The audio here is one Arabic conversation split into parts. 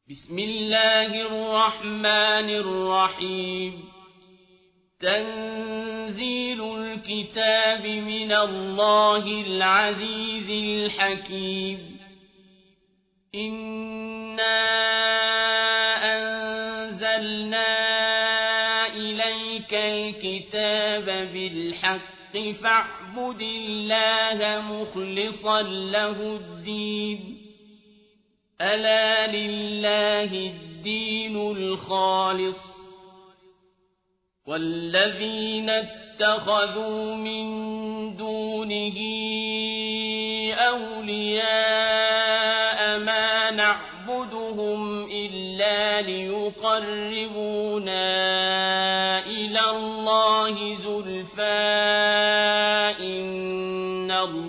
بسم الله الرحمن الرحيم تنزيل الكتاب من الله العزيز الحكيم إنا أنزلنا إليك الكتاب بالحق فاعبد الله مخلصا له الدين ألا لله الدين الخالص والذين اتخذوا من دونه أولياء ما نعبدهم إلا ليقربونا إلى الله زلفى إن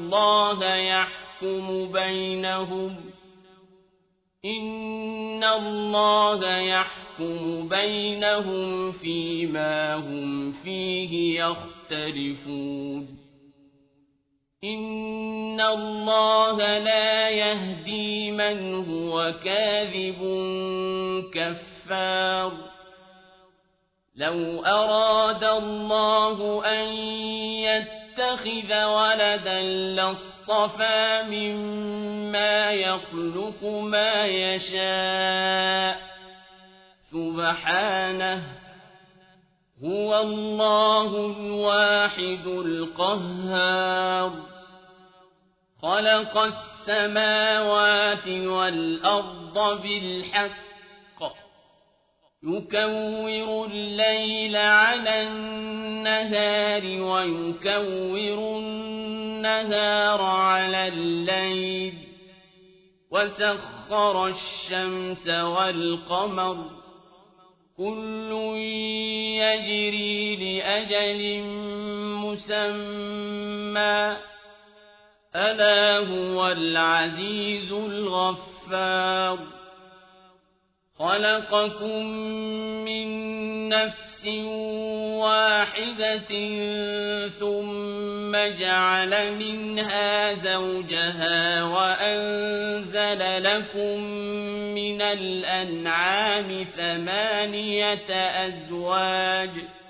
الله يحكم بينهم فيما هم فيه يختلفون إن الله لا يهدي من هو كاذب كفار لو أراد الله أن يتخذ ولدا لاصطفى مما يخلق ما يشاء سبحانه هو الله الواحد القهار خلق السماوات والأرض بالحق يكور الليل على النهار ويكور النهار على الليل وسخر الشمس والقمر كل يجري لأجل مسمى ألا هو العزيز الغفار خلقكم من نفس واحدة ثم جعل منها زوجها وأنزل لكم من الأنعام 8 أزواج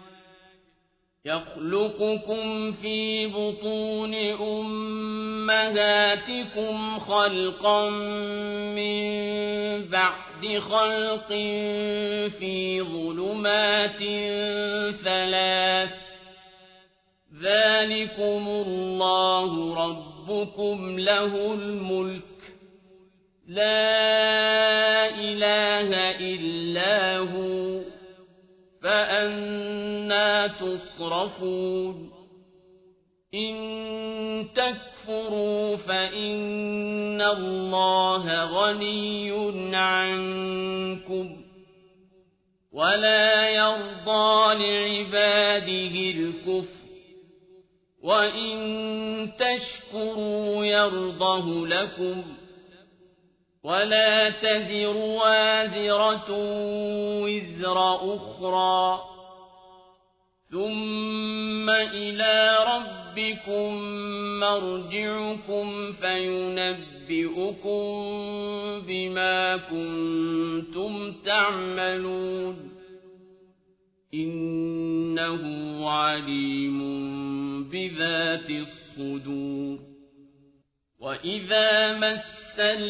يخلقكم في بطون أمهاتكم خلقا من بعد خلق في ظلمات 3 ذلكم الله ربكم له الملك لا إله إلا هو فأنى تصرفون إن تكفروا فإن الله غني عنكم ولا يرضى لعباده الكفر وإن تشكروا يرضه لكم ولا تزر وازرة وزر أخرى ثم إلى ربكم مرجعكم فينبئكم بما كنتم تعملون إنه عليم بذات الصدور وإذا مس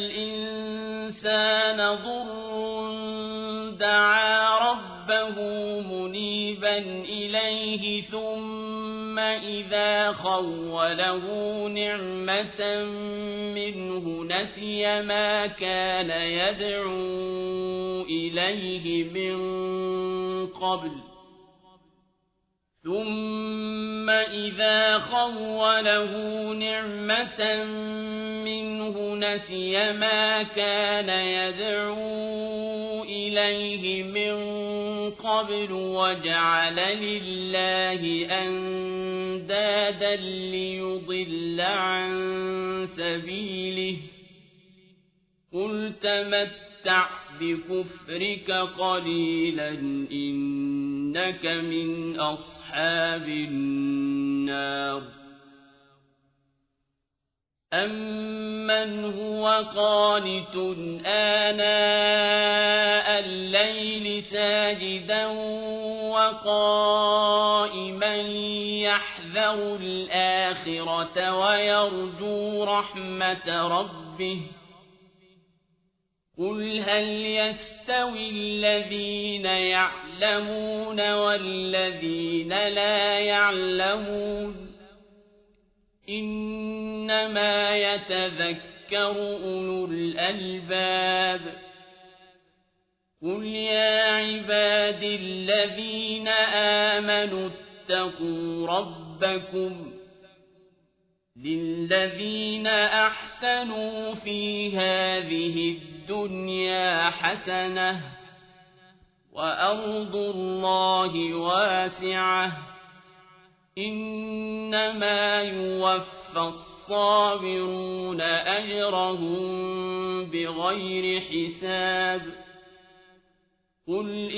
الإنسان ضر دعا ربه منيبا إليه ثم إذا خوله نعمة منه نسي ما كان يدعو إليه من قبل ثم إذا خوله نعمة منه نسي ما كان يدعو إليه من قبل وجعل لله أندادا ليضل عن سبيله قل تمتع بكفرك قليلا إنك من أصحاب النار أَمَّنْ هُوَ قَانِتٌ آنَاءَ الليل ساجدا وقائما يحذر الآخرة ويرجو رحمة ربه قل هل يستوي الذين يعلمون والذين لا يعلمون إنما يتذكر أولو الألباب قل يا عباد الذين آمنوا اتقوا ربكم للذين أحسنوا في هذه الدنيا حسنة وأرض الله واسعة إنما يوفى الصابرون أجرهم بغير حساب قل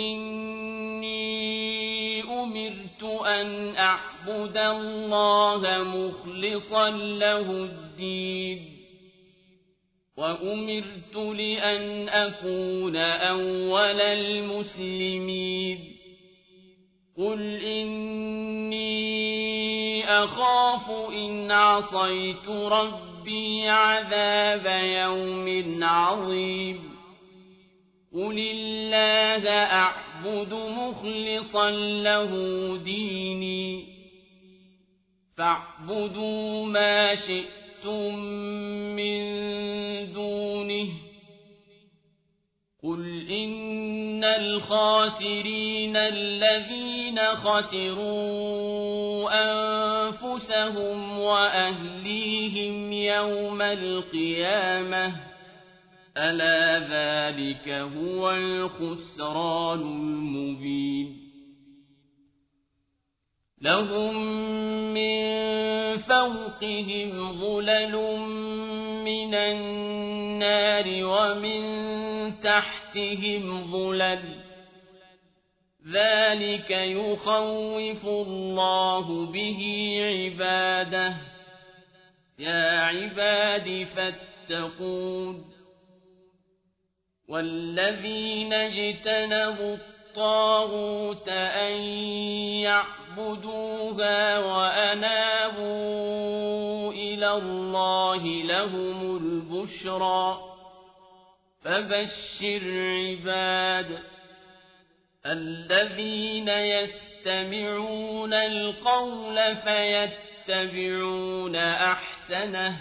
إني أمرت أن أعبد الله مخلصا له الدين وأمرت لأن أكون أول المسلمين قل إني أخاف إن عصيت ربي عذاب يوم عظيم قل الله أعبد مخلصا له ديني فاعبدوا ما شئتم من دونه قل إن الخاسرين الذين خسروا أنفسهم وأهليهم يوم القيامة ألا ذلك هو الخسران المبين لهم من فوقهم ظلل من النار ومن تحتهم ظلل ذلك يخوف الله به عباده يا عباد فاتقون والذين اجتنبوا الطاغوت أن يعبدوها وأنابوا إلى الله لهم البشرى فبشر عباد الذين يستمعون القول فيتبعون أحسنه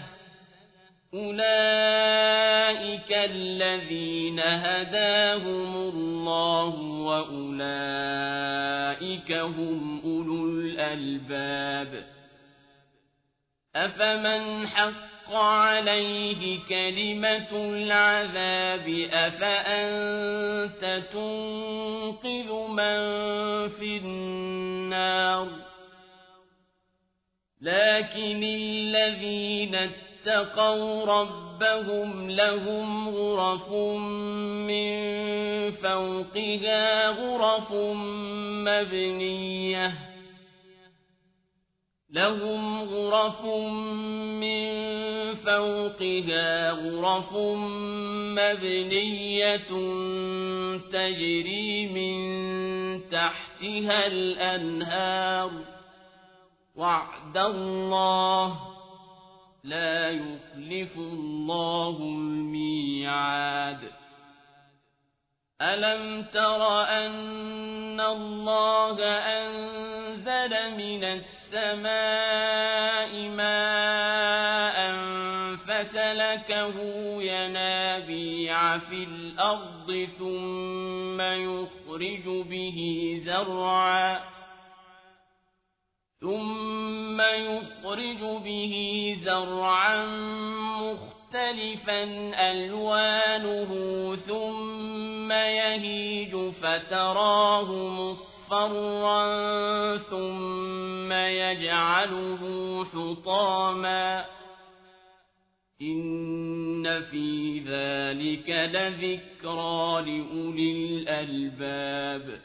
أولئك الذين هداهم الله وأولئك هم أولو الألباب أفمن حق عليه كلمة العذاب أفأنت تنقذ من في النار لكن الذين اتقوا ربهم لهم غرف من فوقها غرف مبنية لهم غرف من فوقها غرف مبنية تجري من تحتها الأنهار وعد الله لا يخلف الله الميعاد ألم تر أن الله أنزل من السماء ماء فسلكه ينابيع في الأرض ثم يخرج به زرعا مختلفا ألوانه ثم يهيج فتراه مصفرا ثم يجعله حطاما إن في ذلك لذكرى لأولي الألباب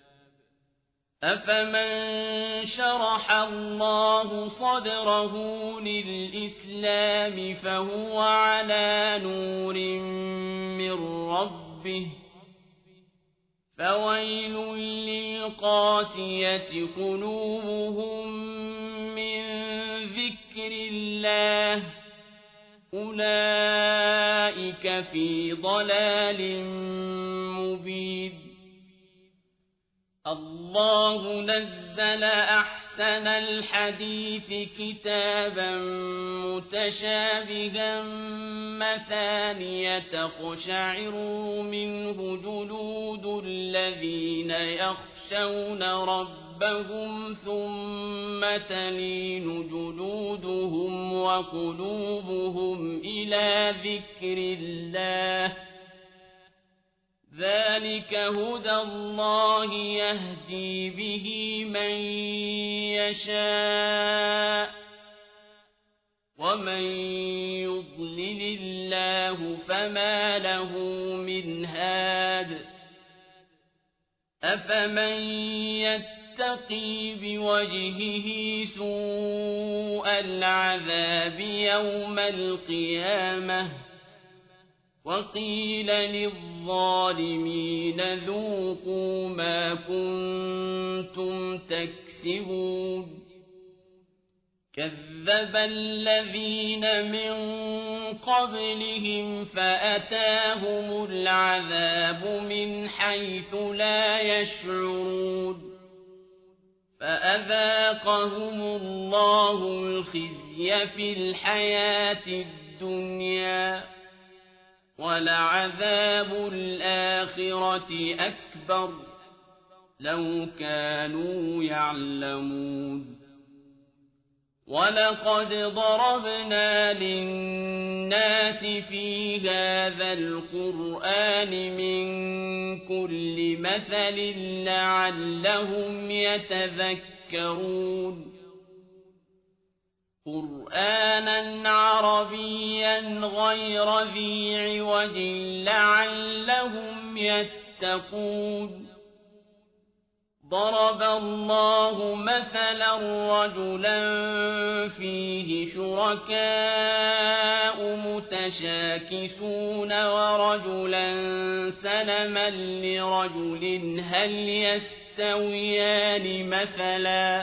أفمن شرح الله صدره للإسلام فهو على نور من ربه فويل للقاسية قلوبهم من ذكر الله أولئك في ضلال مبين الله نزل أحسن الحديث كتابا متشابها مثانية تقشعر منه جلود الذين يخشون ربهم ثم تلين جلودهم وقلوبهم إلى ذكر الله ذلك هدى الله يهدي به من يشاء ومن يضلل الله فما له من هاد أفمن يتقي بوجهه سوء العذاب يوم القيامة وقيل للظالمين ذوقوا ما كنتم تكسبون كذب الذين من قبلهم فأتاهم العذاب من حيث لا يشعرون فأذاقهم الله الخزي في الحياة الدنيا ولعذاب الآخرة أكبر لو كانوا يعلمون ولقد ضربنا للناس في هذا القرآن من كل مثل لعلهم يتذكرون قرآنا عربيا غير ذي عوج لعلهم يتقون ضرب الله مثلا رجلا فيه شركاء متشاكسون ورجلا سلما لرجل هل يستويان مثلا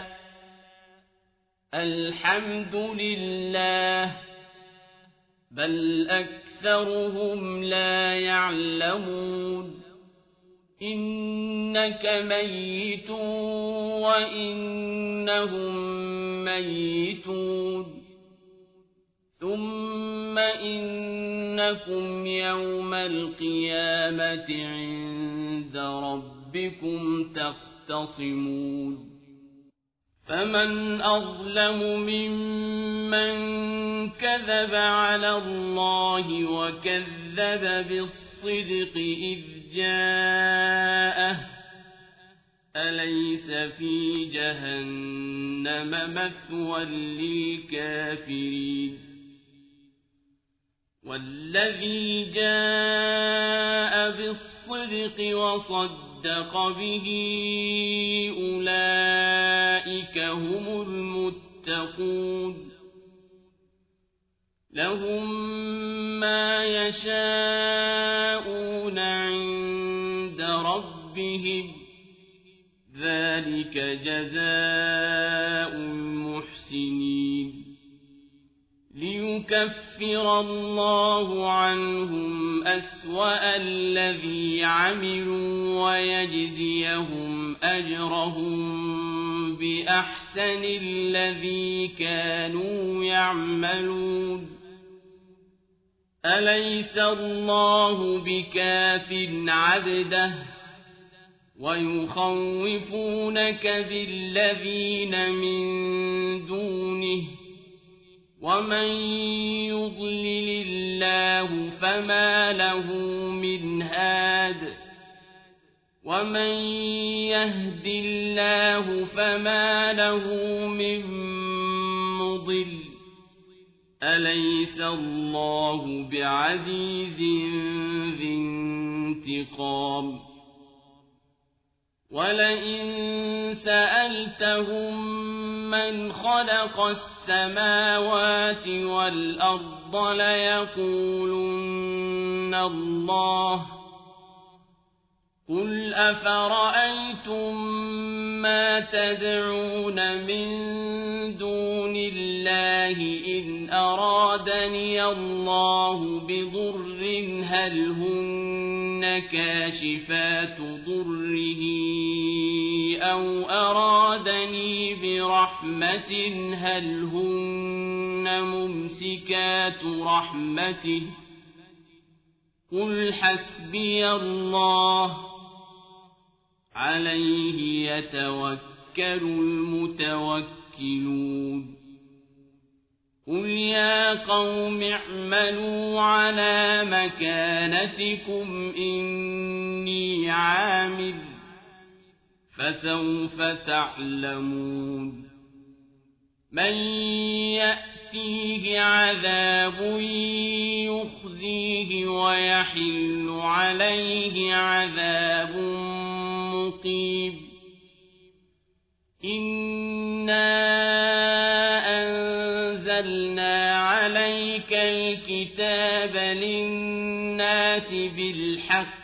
الحمد لله بل أكثرهم لا يعلمون إنك ميت وإنهم ميتون ثم إنكم يوم القيامة عند ربكم تختصمون فمن أظلم ممن كذب على الله وكذب بالصدق إذ جاءه أليس في جهنم مثوى للكافرين والذي جاء بالصدق وصدق به أولئك هم المتقون لهم ما يشاءون عند ربهم ذلك جزاء المحسنين ليكفر الله عنهم أسوأ الذي عملوا ويجزيهم أجرهم بأحسن الذي كانوا يعملون أليس الله بكاف عبده ويخوفونك بالذين من دونه ومن يضلل الله فما له من هاد ومن يهد الله فما له من مضل أليس الله بعزيز ذي انتقام ولئن سألتهم من خلق السماوات والأرض ليقولن الله قل أفرأيتم ما تدعون من دون الله إن أرادني الله بضر هل هن كاشفات ضره أو أرادني برحمة هل هن ممسكات رحمته قل حسبي الله عليه يتوكل المتوكلون قل يا قوم اعملوا على مكانتكم إني عامل فسوف تعلمون من يأتيه عذاب يخزيه ويحل عليه عذاب مقيم إنا أنزلنا عليك الكتاب للناس بالحق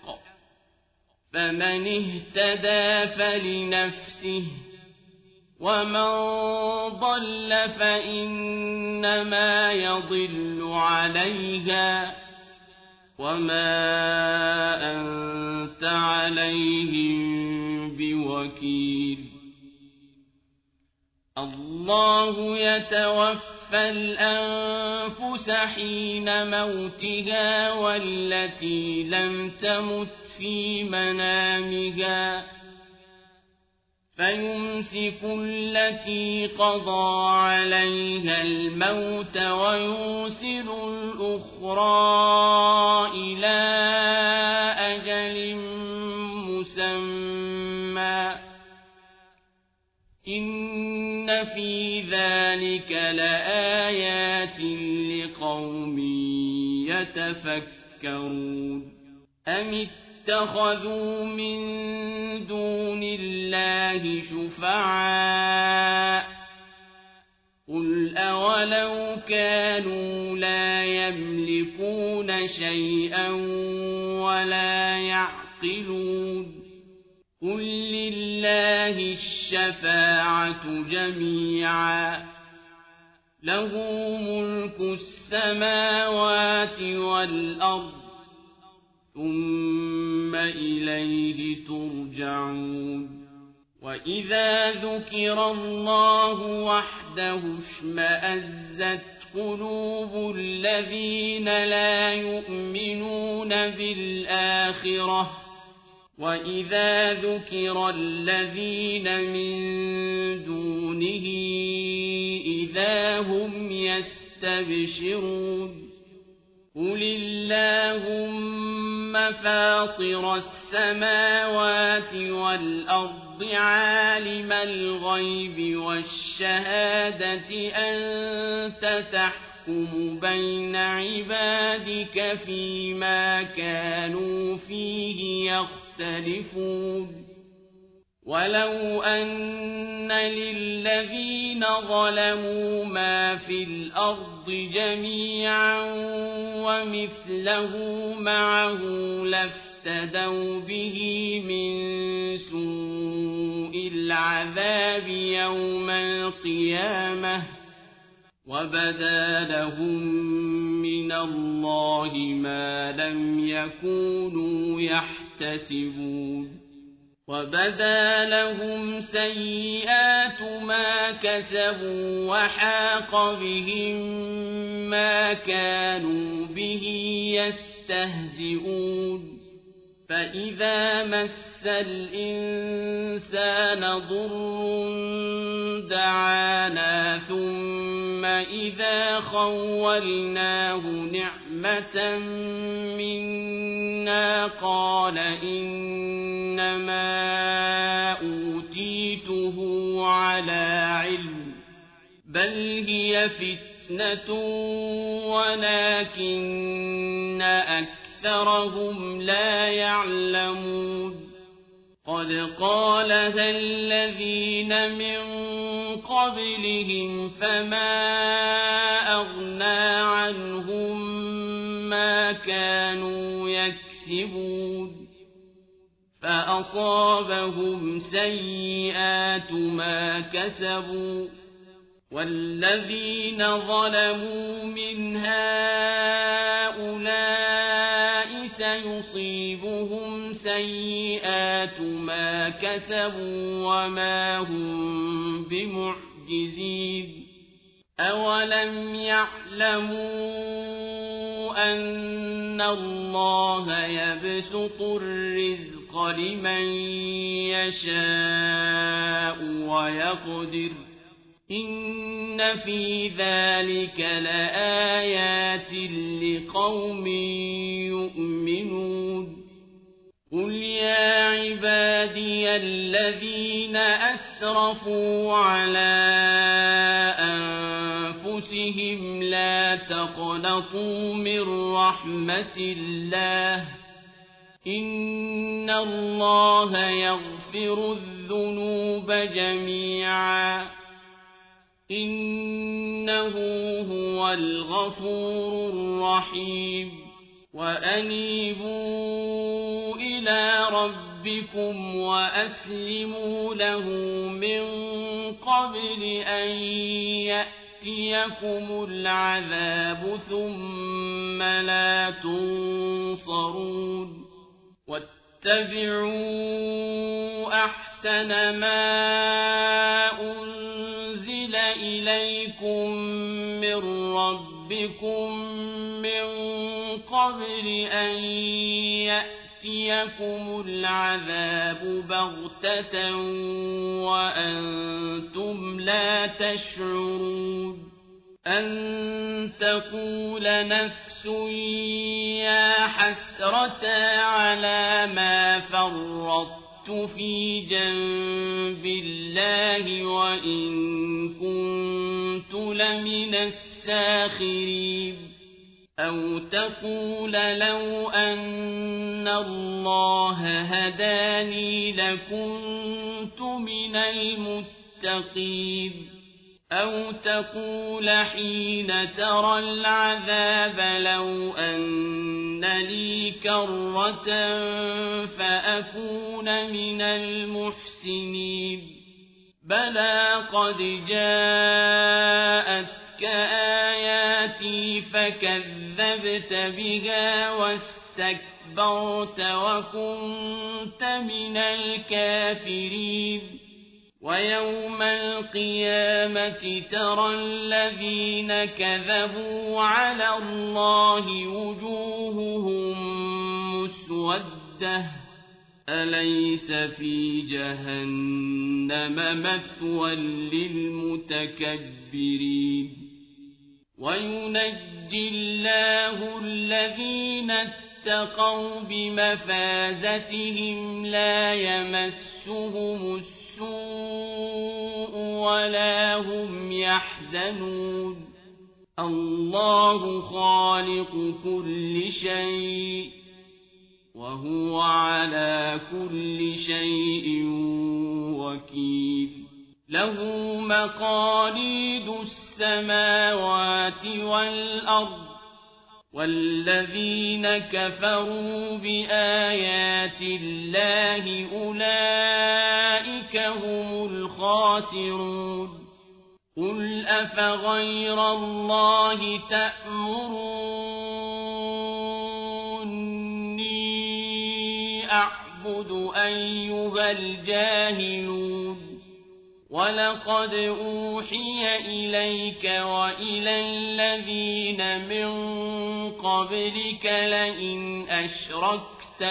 فمن اهتدى فلنفسه ومن ضل فإنما يضل عليها وما أنت عليهم بوكيل الله يتوفى الأنفس حين موتها والتي لم تمت في منامها فيمسك التي قضى عليها الموت ويرسل الأخرى إلى أجل مسمى إن في ذلك لآيات لقوم يتفكرون أم اتخذوا من دون الله شفعاء قل أولو كانوا لا يملكون شيئا ولا يعقلون قل لله الشفاعة جميعا له ملك السماوات والأرض ثم إليه ترجعون وإذا ذكر الله وحده اشمأزت قلوب الذين لا يؤمنون بالآخرة وإذا ذكر الذين من دونه إذا هم يستبشرون قل اللهم فاطر السماوات والأرض عالم الغيب والشهادة أنت تحكم بين عبادك فيما كانوا فيه يختلفون ولو أن للذين ظلموا ما في الأرض جميعا ومثله معه لافتدوا به من سوء العذاب يوم القيامة وبدا لهم من الله ما لم يكونوا يحتسبون وبدا لهم سيئات ما كسبوا وحاق بهم ما كانوا به يستهزئون فإذا مس الإنسان ضر دعانا ثم إذا خولناه نعمة منا قال إنما أوتيته على علم بل هي فتنة ولكن أكثرهم لا يعلمون قد قالها الذين من قبلهم فما أغنى عنهم ما كانوا يكسبون فأصابهم سيئات ما كسبوا والذين ظلموا من هؤلاء سيصيبهم سيئات ما كسبوا وما هم بمعجزين أولم يعلموا أن الله يبسط الرزق لمن يشاء ويقدر إن في ذلك لآيات لقوم يؤمنون قل يا عبادي الذين أسرفوا على أنفسهم لا تقنطوا من رحمة الله إن الله يغفر الذنوب جميعا إنه هو الغفور الرحيم وأنيبوا إلى ربكم وأسلموا له من قبل أن يأتيكم العذاب ثم لا تنصرون واتبعوا أحسن ما أنزل إليكم من ربكم من قبل أن يأتيكم العذاب بغتة وأنتم لا تشعرون أن تقول نفس يا حسرة على ما فرطت في جنب الله وإن كنت لمن الساخرين أو تقول لو أن الله هداني لكنت من المتقين أو تقول حين ترى العذاب لو أن لي كرة فأكون من المحسنين بلى قد جاءتك آياتي فكذبت بها واستكبرت وكنت من الكافرين ويوم القيامة ترى الذين كذبوا على الله وجوههم مسودة أليس في جهنم مثوى للمتكبرين وينجي الله الذين اتقوا بمفازتهم لا يمسهم السوء ولا هم يحزنون الله خالق كل شيء وهو على كل شيء وكيل له مقاليد السماوات والأرض والذين كفروا بآيات الله أولئك هم الخاسرون قل أفغير الله تأمروني أعبد أيها الجاهلون ولقد أوحي إليك وإلى الذين من قبلك لئن أشركت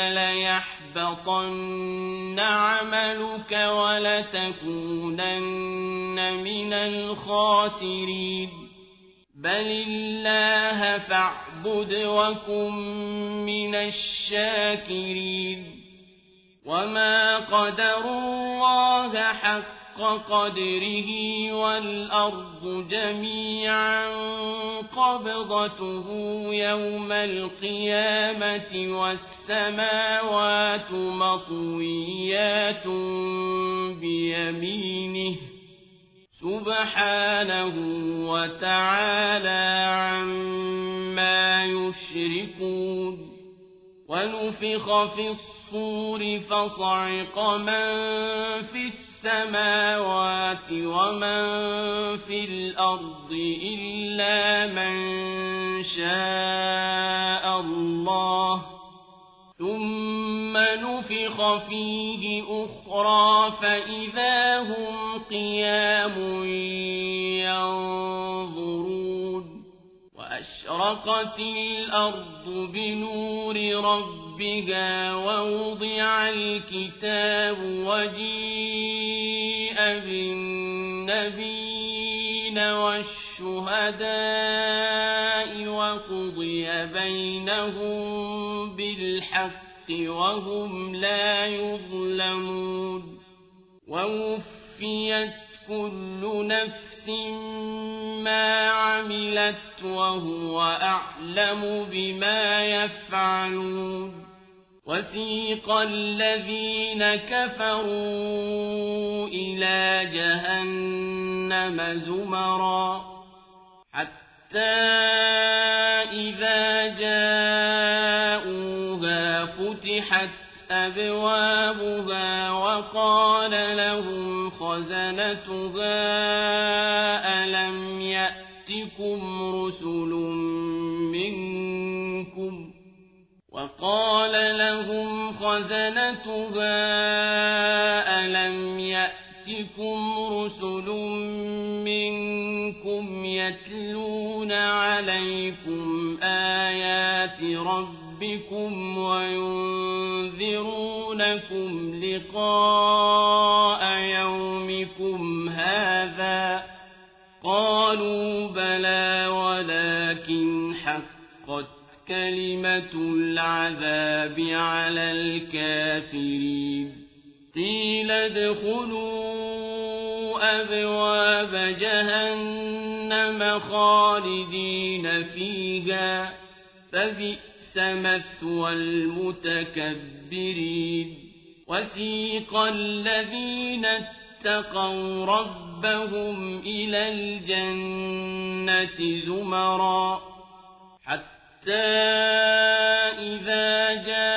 ليحبطن عملك ولتكونن من الخاسرين بل الله فاعبد وكن من الشاكرين وما قدروا الله حق قدره والأرض جميعا قبضته يوم القيامة والسماوات مطويات بيمينه سبحانه وتعالى عما يشركون ونفخ في الصور الصور فصعق من في السماوات ومن في الأرض إلا من شاء الله ثم نفخ فيه أخرى فإذا هم قيام ينظرون وأشرقت الأرض بنور ربها ووضع الكتاب وجيء بالنبيين والشهداء وقضي بينهم بالحق وهم لا يظلمون ووفيت كل نفس ما عملت وهو أعلم بما يفعلون وسيق الذين كفروا إلى جهنم زمرا حتى إذا جاءوها فتحت أبوابها وقال لهم خزنتها ألم يأتكم رسل منكم يتلون عليكم آيات ربكم وينذرونكم لقاء يومكم هذا قالوا بلى ولكن حقت كلمة العذاب على الكافرين قيل ادخلوا أبواب جهنم خالدين فيها فبئس مثوى المتكبرين وسيق الذين اتقوا ربهم إلى الجنة زمرا حتى إذا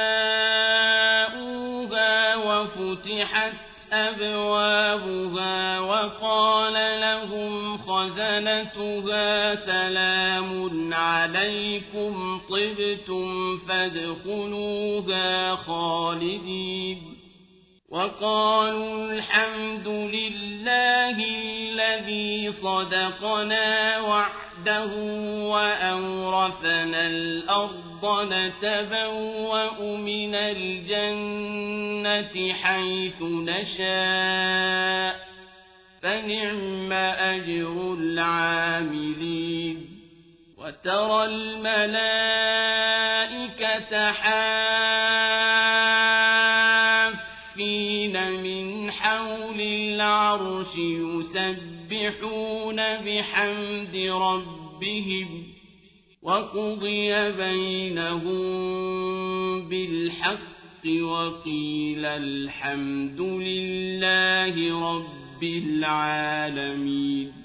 جاءوها وفتحت أبوابها وقال لهم خزنتها سلام عليكم طبتم فادخلوها خالدين وقالوا الحمد لله الذي صدقنا وعده وأورثنا الأرض نتبوأ من الجنة حيث نشاء فنعم أجر العاملين وترى الملائكة حافين من حول العرش يسبحون بحمد ربهم وقضي بينهم بالحق وقيل الحمد لله رب العالمين